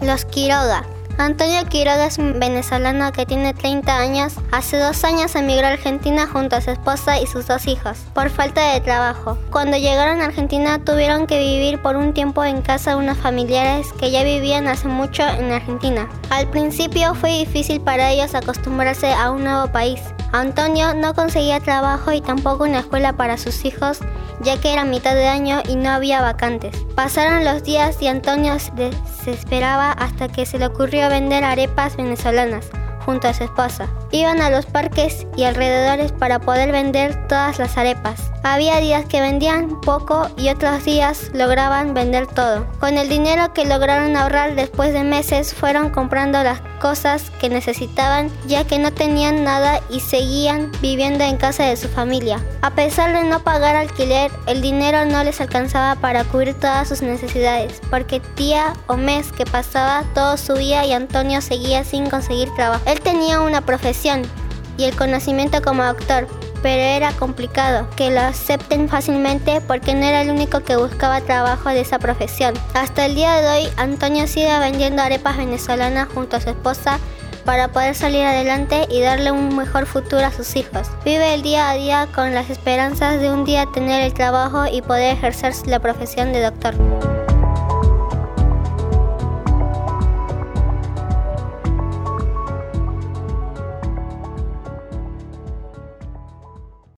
Los Quiroga. Antonio Quiroga es un venezolano que tiene 30 años. Hace 2 años emigró a Argentina junto a su esposa y sus 2 hijos, por falta de trabajo. Cuando llegaron a Argentina tuvieron que vivir por un tiempo en casa de unos familiares que ya vivían hace mucho en Argentina. Al principio fue difícil para ellos acostumbrarse a un nuevo país. Antonio no conseguía trabajo y tampoco una escuela para sus hijos, ya que era mitad de año y no había vacantes. Pasaron los días y Antonio se desesperaba hasta que se le ocurrió vender arepas venezolanas junto a su esposa. Iban a los parques y alrededores para poder vender todas las arepas. Había días que vendían poco y otros días lograban vender todo. Con el dinero que lograron ahorrar después de meses fueron comprando las cosas que necesitaban, ya que no tenían nada y seguían viviendo en casa de su familia. A pesar de no pagar alquiler, el dinero no les alcanzaba para cubrir todas sus necesidades, porque día o mes que pasaba todo subía y Antonio seguía sin conseguir trabajo. Él tenía una profesión y el conocimiento como doctor, pero era complicado que lo acepten fácilmente porque no era el único que buscaba trabajo de esa profesión. Hasta el día de hoy, Antonio sigue vendiendo arepas venezolanas junto a su esposa para poder salir adelante y darle un mejor futuro a sus hijos. Vive el día a día con las esperanzas de un día tener el trabajo y poder ejercer la profesión de doctor.